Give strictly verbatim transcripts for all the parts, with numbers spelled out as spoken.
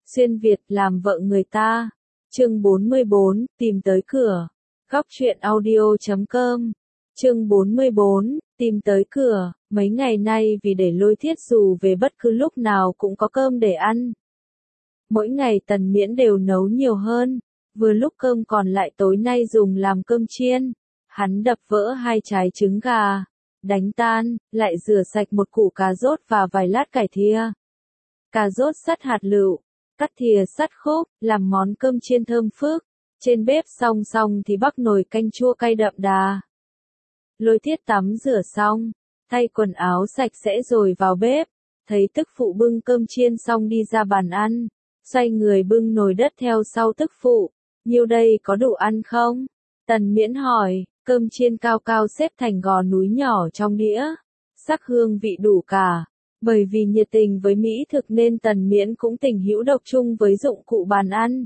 Xuyên Việt làm vợ người ta. Chương bốn mươi bốn, tìm tới cửa. Góc truyện audio chấm com. Chương bốn mươi bốn, tìm tới cửa. Mấy ngày nay vì để Lôi Thiết dù về bất cứ lúc nào cũng có cơm để ăn. Mỗi ngày Tần Miễn đều nấu nhiều hơn. Vừa lúc cơm còn lại tối nay dùng làm cơm chiên. Hắn đập vỡ hai trái trứng gà, đánh tan, lại rửa sạch một củ cà rốt và vài lát cải thìa. Cà rốt sắt hạt lựu, cắt thìa sắt khúc, làm món cơm chiên thơm phức. Trên bếp xong xong thì bắc nồi canh chua cay đậm đà. Lôi Thiết tắm rửa xong, thay quần áo sạch sẽ rồi vào bếp, thấy tức phụ bưng cơm chiên xong đi ra bàn ăn, xoay người bưng nồi đất theo sau tức phụ. Nhiêu đây có đủ ăn không? Tần Miễn hỏi, cơm chiên cao cao xếp thành gò núi nhỏ trong đĩa, sắc hương vị đủ cả. Bởi vì nhiệt tình với mỹ thực nên Tần Miễn cũng tình hữu độc chung với dụng cụ bàn ăn.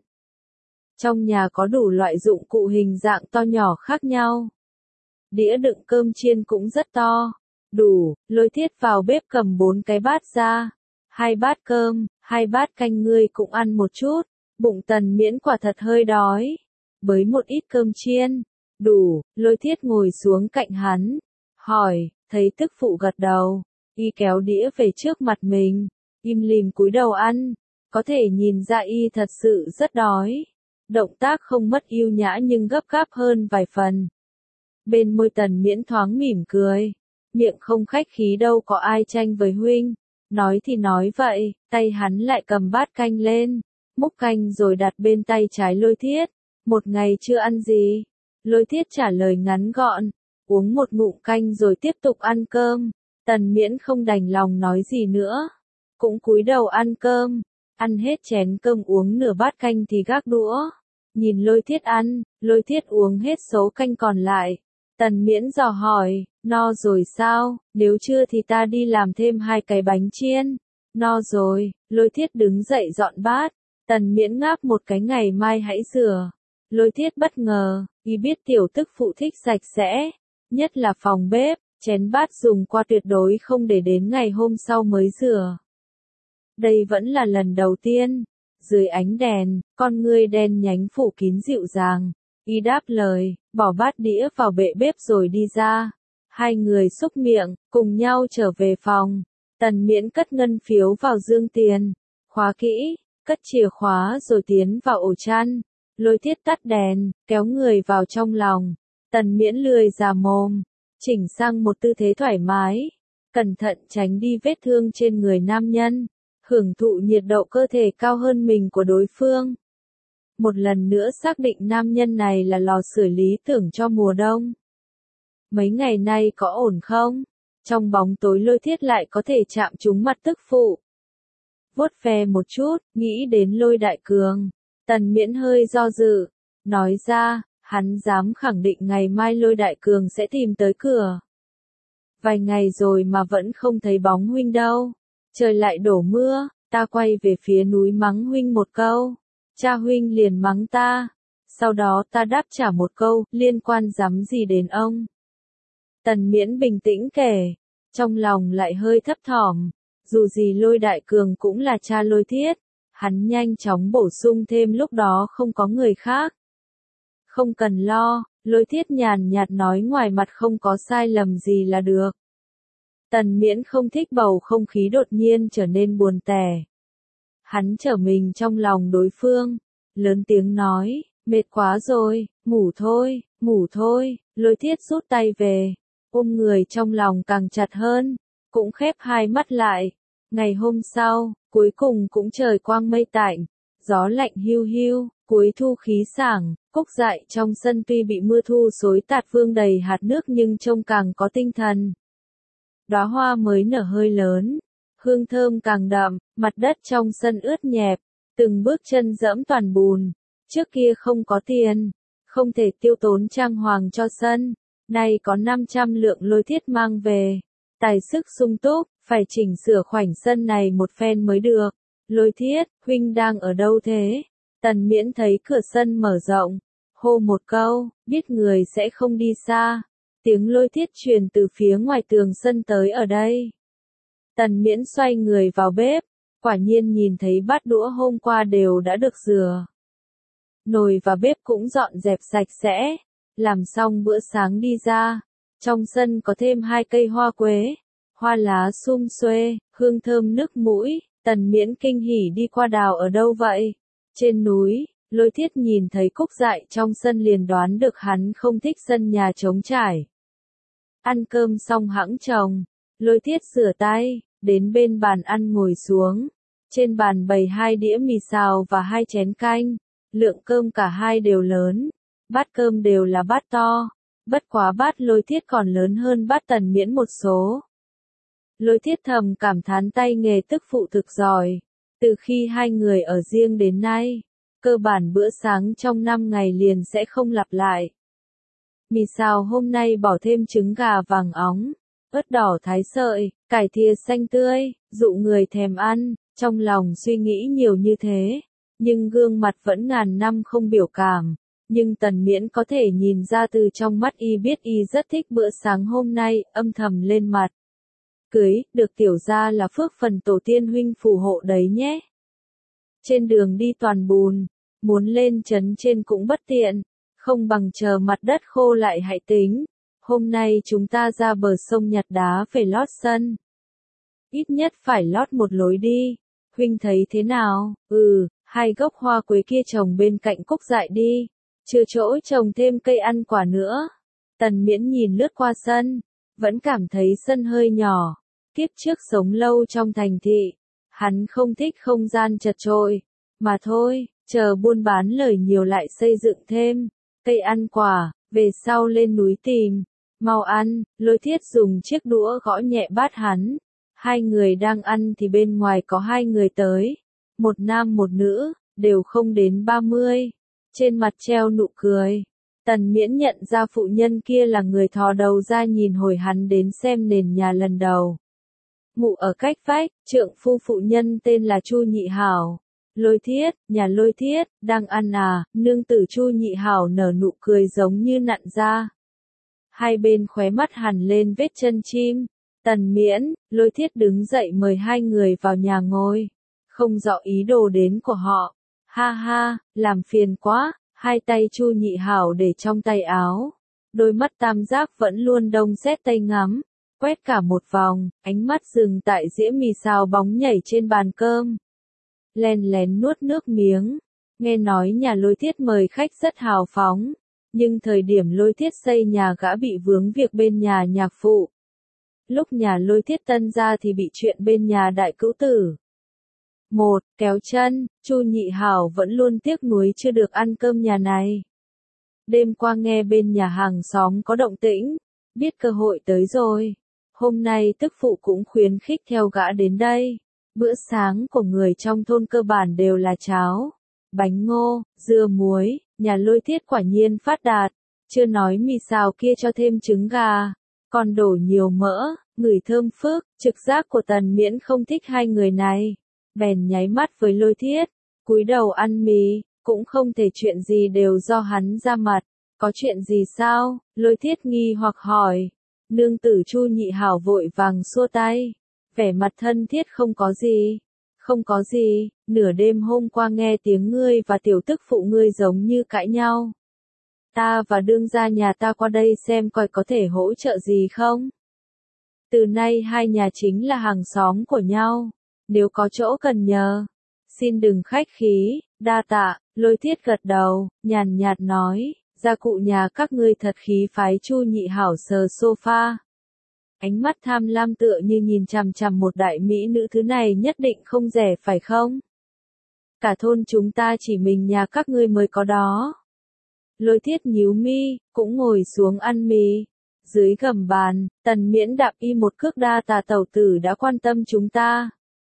Trong nhà có đủ loại dụng cụ hình dạng to nhỏ khác nhau. Đĩa đựng cơm chiên cũng rất to, đủ. Lôi Thiết vào bếp cầm bốn cái bát ra, hai bát cơm, hai bát canh, ngươi cũng ăn một chút. Bụng Tần Miễn quả thật hơi đói, bới một ít cơm chiên, đủ. Lôi Thiết ngồi xuống cạnh hắn, hỏi, thấy tức phụ gật đầu, y kéo đĩa về trước mặt mình, im lìm cúi đầu ăn, có thể nhìn ra y thật sự rất đói. Động tác không mất yêu nhã nhưng gấp gáp hơn vài phần. Bên môi Tần Miễn thoáng mỉm cười, miệng không khách khí, đâu có ai tranh với huynh. Nói thì nói vậy, tay hắn lại cầm bát canh lên, múc canh rồi đặt bên tay trái Lôi Thiết. Một ngày chưa ăn gì? Lôi Thiết trả lời ngắn gọn, uống một ngụm canh rồi tiếp tục ăn cơm. Tần Miễn không đành lòng nói gì nữa, cũng cúi đầu ăn cơm. Ăn hết chén cơm uống nửa bát canh thì gác đũa, nhìn Lôi Thiết ăn. Lôi Thiết uống hết số canh còn lại. Tần Miễn dò hỏi, no rồi sao? Nếu chưa thì ta đi làm thêm hai cái bánh chiên. No rồi. Lôi Thiết đứng dậy dọn bát. Tần Miễn ngáp một cái, ngày mai hãy rửa. Lôi Thiết bất ngờ, y biết tiểu tức phụ thích sạch sẽ, nhất là phòng bếp, chén bát dùng qua tuyệt đối không để đến ngày hôm sau mới rửa. Đây vẫn là lần đầu tiên. Dưới ánh đèn, con ngươi đen nhánh phủ kín dịu dàng. Y đáp lời, bỏ bát đĩa vào bệ bếp rồi đi ra. Hai người xúc miệng, cùng nhau trở về phòng. Tần Miễn cất ngân phiếu vào dương tiền, khóa kỹ, cất chìa khóa rồi tiến vào ổ chăn. Lôi Thiết tắt đèn, kéo người vào trong lòng. Tần Miễn lười già mồm, chỉnh sang một tư thế thoải mái, cẩn thận tránh đi vết thương trên người nam nhân, hưởng thụ nhiệt độ cơ thể cao hơn mình của đối phương. Một lần nữa xác định nam nhân này là lò sưởi lý tưởng cho mùa đông. Mấy ngày nay có ổn không? Trong bóng tối Lôi Thiết lại có thể chạm trúng mặt tức phụ. Vuốt ve một chút, nghĩ đến Lôi Đại Cường. Tần Miễn hơi do dự, nói ra, hắn dám khẳng định ngày mai Lôi Đại Cường sẽ tìm tới cửa. Vài ngày rồi mà vẫn không thấy bóng huynh đâu. Trời lại đổ mưa, ta quay về phía núi mắng huynh một câu. Cha huynh liền mắng ta. Sau đó ta đáp trả một câu, liên quan dám gì đến ông. Tần Miễn bình tĩnh kể, trong lòng lại hơi thấp thỏm. Dù gì Lôi Đại Cường cũng là cha Lôi Thiết. Hắn nhanh chóng bổ sung thêm, lúc đó không có người khác. Không cần lo, Lôi Thiết nhàn nhạt nói, ngoài mặt không có sai lầm gì là được. Tần Miễn không thích bầu không khí đột nhiên trở nên buồn tẻ. Hắn trở mình trong lòng đối phương, lớn tiếng nói, mệt quá rồi, ngủ thôi, ngủ thôi. Lôi Thiết rút tay về, ôm người trong lòng càng chặt hơn, cũng khép hai mắt lại. Ngày hôm sau, cuối cùng cũng trời quang mây tạnh, gió lạnh hiu hiu, cuối thu khí sảng. Cúc dại trong sân tuy bị mưa thu xối tạt vương đầy hạt nước nhưng trông càng có tinh thần. Đóa hoa mới nở hơi lớn, hương thơm càng đậm, mặt đất trong sân ướt nhẹp, từng bước chân dẫm toàn bùn. Trước kia không có tiền, không thể tiêu tốn trang hoàng cho sân, nay có năm trăm lượng Lôi Thiết mang về. Tài sức sung túc, phải chỉnh sửa khoảnh sân này một phen mới được. Lôi Thiết, huynh đang ở đâu thế? Tần Miễn thấy cửa sân mở rộng, hô một câu, biết người sẽ không đi xa. Tiếng Lôi Thiết truyền từ phía ngoài tường sân tới, ở đây. Tần Miễn xoay người vào bếp, Quả nhiên nhìn thấy bát đũa hôm qua đều đã được rửa. Nồi và bếp cũng dọn dẹp sạch sẽ. Làm xong bữa sáng đi ra. Trong sân có thêm hai cây hoa quế. Hoa lá sum xuê, hương thơm nức mũi. Tần Miễn kinh hỉ đi qua đào ở đâu vậy? Trên núi. Lôi Thiết nhìn thấy cúc dại trong sân liền đoán được hắn không thích sân nhà trống trải. Ăn cơm xong hẵng trồng. Lôi Thiết rửa tay, đến bên bàn ăn ngồi xuống. Trên bàn bày hai đĩa mì xào và hai chén canh. Lượng cơm cả hai đều lớn. Bát cơm đều là bát to. Bất quá bát Lôi Thiết còn lớn hơn bát Tần Miễn một số. Lôi Thiết thầm cảm thán tay nghề tức phụ thực giỏi. Từ khi hai người ở riêng đến nay, cơ bản bữa sáng trong năm ngày liền sẽ không lặp lại. Mì xào hôm nay bỏ thêm trứng gà vàng óng, ớt đỏ thái sợi, cải thìa xanh tươi, dụ người thèm ăn. Trong lòng suy nghĩ nhiều như thế, nhưng gương mặt vẫn ngàn năm không biểu cảm. Nhưng Tần Miễn có thể nhìn ra từ trong mắt y biết y rất thích bữa sáng hôm nay, âm thầm lên mặt. Cưới, được tiểu gia là phước phần tổ tiên huynh phù hộ đấy nhé. Trên đường đi toàn bùn, muốn lên trấn trên cũng bất tiện, không bằng chờ mặt đất khô lại hãy tính. Hôm nay chúng ta ra bờ sông nhặt đá phải lót sân. Ít nhất phải lót một lối đi. Huynh thấy thế nào? Ừ, hai gốc hoa quế kia trồng bên cạnh cúc dại đi. Chưa chỗ trồng thêm cây ăn quả nữa. Tần Miễn nhìn lướt qua sân, vẫn cảm thấy sân hơi nhỏ. Kiếp trước sống lâu trong thành thị, hắn không thích không gian chật chội. Mà thôi, chờ buôn bán lời nhiều lại xây dựng thêm. Cây ăn quả, về sau lên núi tìm. Mau ăn, Lôi Thiết dùng chiếc đũa gõ nhẹ bát hắn. Hai người đang ăn thì bên ngoài có hai người tới. Một nam một nữ, đều không đến ba mươi. Trên mặt treo nụ cười. Tần Miễn nhận ra phụ nhân kia là người thò đầu ra nhìn hồi hắn đến xem nền nhà lần đầu. Ngụ ở cách vách, trượng phu phụ nhân tên là Chu Nhị Hảo. Lôi Thiết, nhà Lôi Thiết, đang ăn à? Nương tử Chu Nhị Hảo nở nụ cười giống như nặn ra. Hai bên khóe mắt hằn lên vết chân chim. Tần Miễn, Lôi Thiết đứng dậy mời hai người vào nhà ngồi. Không rõ ý đồ đến của họ. Ha ha, làm phiền quá. Hai tay Chu Nhị Hảo để trong tay áo. Đôi mắt tam giác vẫn luôn đông xét tay ngắm. Quét cả một vòng, ánh mắt dừng tại dĩa mì xào bóng nhảy trên bàn cơm. Len lén nuốt nước miếng. Nghe nói nhà Lôi Thiết mời khách rất hào phóng. Nhưng thời điểm Lôi Thiết xây nhà gã bị vướng việc bên nhà nhạc phụ. Lúc nhà Lôi Thiết tân ra thì bị chuyện bên nhà đại cữu tử. Một, kéo chân, Chu Nhị Hảo vẫn luôn tiếc nuối chưa được ăn cơm nhà này. Đêm qua nghe bên nhà hàng xóm có động tĩnh, biết cơ hội tới rồi. Hôm nay tức phụ cũng khuyến khích theo gã đến đây. Bữa sáng của người trong thôn cơ bản đều là cháo, bánh ngô, dưa muối, nhà Lôi Thiết quả nhiên phát đạt. Chưa nói mì xào kia cho thêm trứng gà, còn đổ nhiều mỡ, ngửi thơm phức. Trực giác của Tần Miễn không thích hai người này. Bèn nháy mắt với Lôi Thiết, cúi đầu ăn mì, cũng không thể chuyện gì đều do hắn ra mặt. Có chuyện gì sao? Lôi Thiết nghi hoặc hỏi. Nương tử Chu Nhị Hảo vội vàng xua tay. Vẻ mặt thân thiết không có gì. Không có gì, nửa đêm hôm qua nghe tiếng ngươi và tiểu tức phụ ngươi giống như cãi nhau. Ta và đương gia nhà ta qua đây xem coi có thể hỗ trợ gì không. Từ nay hai nhà chính là hàng xóm của nhau. Nếu có chỗ cần nhờ, xin đừng khách khí, đa tạ. Lôi Thiết gật đầu, nhàn nhạt nói, gia cụ nhà các ngươi thật khí phái. Chu Nhị Hảo sờ sofa. Ánh mắt tham lam tựa như nhìn chằm chằm một đại mỹ nữ, thứ này nhất định không rẻ phải không? Cả thôn chúng ta chỉ mình nhà các ngươi mới có đó. Lôi Thiết nhíu mi, cũng ngồi xuống ăn mì. Dưới gầm bàn, Tần Miễn đạp y một cước, đa tà tẩu tử đã quan tâm chúng ta.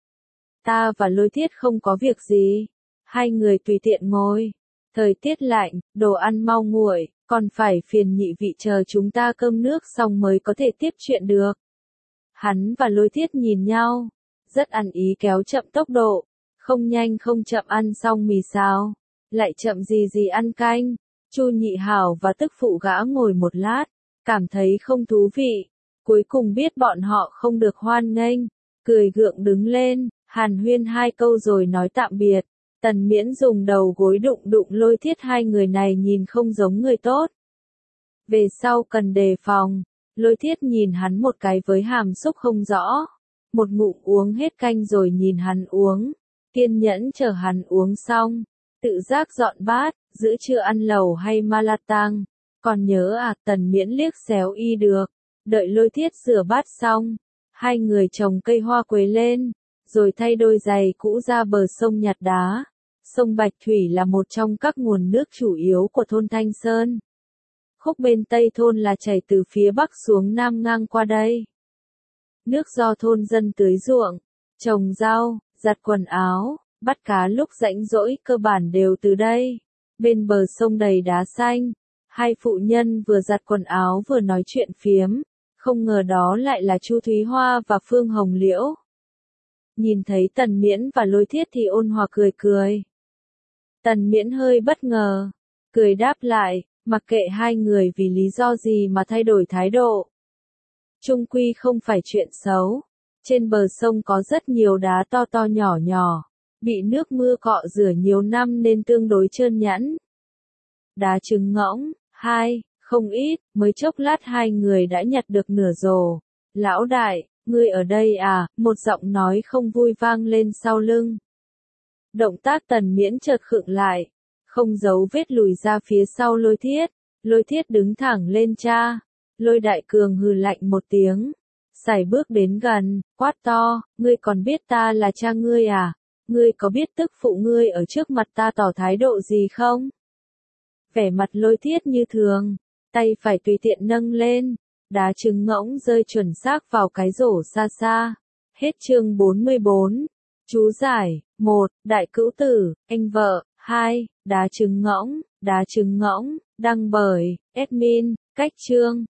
Ta và Lôi Thiết không có việc gì. Hai người tùy tiện ngồi. Thời tiết lạnh, đồ ăn mau nguội, còn phải phiền nhị vị chờ chúng ta cơm nước xong mới có thể tiếp chuyện được. Hắn và Lôi Thiết nhìn nhau, rất ăn ý kéo chậm tốc độ, không nhanh không chậm ăn xong mì xào, lại chậm gì gì ăn canh. Chu Nhị Hảo và tức phụ gã ngồi một lát, cảm thấy không thú vị, cuối cùng biết bọn họ không được hoan nghênh, cười gượng đứng lên. Hàn huyên hai câu rồi nói tạm biệt. Tần Miễn dùng đầu gối đụng đụng Lôi Thiết, hai người này nhìn không giống người tốt. Về sau cần đề phòng. Lôi Thiết nhìn hắn một cái với hàm xúc không rõ. Một ngụm uống hết canh rồi nhìn hắn uống. Kiên nhẫn chờ hắn uống xong. Tự giác dọn bát, giữa trưa ăn lẩu hay Malatang. Còn nhớ à, Tần Miễn liếc xéo y được. Đợi Lôi Thiết rửa bát xong. Hai người trồng cây hoa quế lên. Rồi thay đôi giày cũ ra bờ sông nhặt đá. Sông Bạch Thủy là một trong các nguồn nước chủ yếu của thôn Thanh Sơn. Khúc bên Tây thôn là chảy từ phía Bắc xuống Nam ngang qua đây. Nước do thôn dân tưới ruộng, trồng rau, giặt quần áo, bắt cá lúc rảnh rỗi cơ bản đều từ đây. Bên bờ sông đầy đá xanh, hai phụ nhân vừa giặt quần áo vừa nói chuyện phiếm, không ngờ đó lại là Chu Thúy Hoa và Phương Hồng Liễu. Nhìn thấy Tần Miễn và Lôi Thiết thì ôn hòa cười cười. Tần Miễn hơi bất ngờ, cười đáp lại, mặc kệ hai người vì lý do gì mà thay đổi thái độ. Chung quy không phải chuyện xấu. Trên bờ sông có rất nhiều đá to to nhỏ nhỏ, bị nước mưa cọ rửa nhiều năm nên tương đối trơn nhẵn. Đá trứng ngỗng, hai, không ít, mới chốc lát hai người đã nhặt được nửa rổ. Lão đại, ngươi ở đây à, một giọng nói không vui vang lên sau lưng. Động tác Tần Miễn chợt khựng lại, không giấu vết lùi ra phía sau Lôi Thiết. Lôi Thiết đứng thẳng lên cha. Lôi Đại Cường hừ lạnh một tiếng, sải bước đến gần, quát to, ngươi còn biết ta là cha ngươi à? Ngươi có biết tức phụ ngươi ở trước mặt ta tỏ thái độ gì không? Vẻ mặt Lôi Thiết như thường, tay phải tùy tiện nâng lên, đá trứng ngỗng rơi chuẩn xác vào cái rổ xa xa. Hết chương bốn mươi bốn. Chú giải, một. Đại cữu tử, anh vợ, hai. Đá trứng ngỗng, đá trứng ngỗng, đăng bởi, admin, cách chương.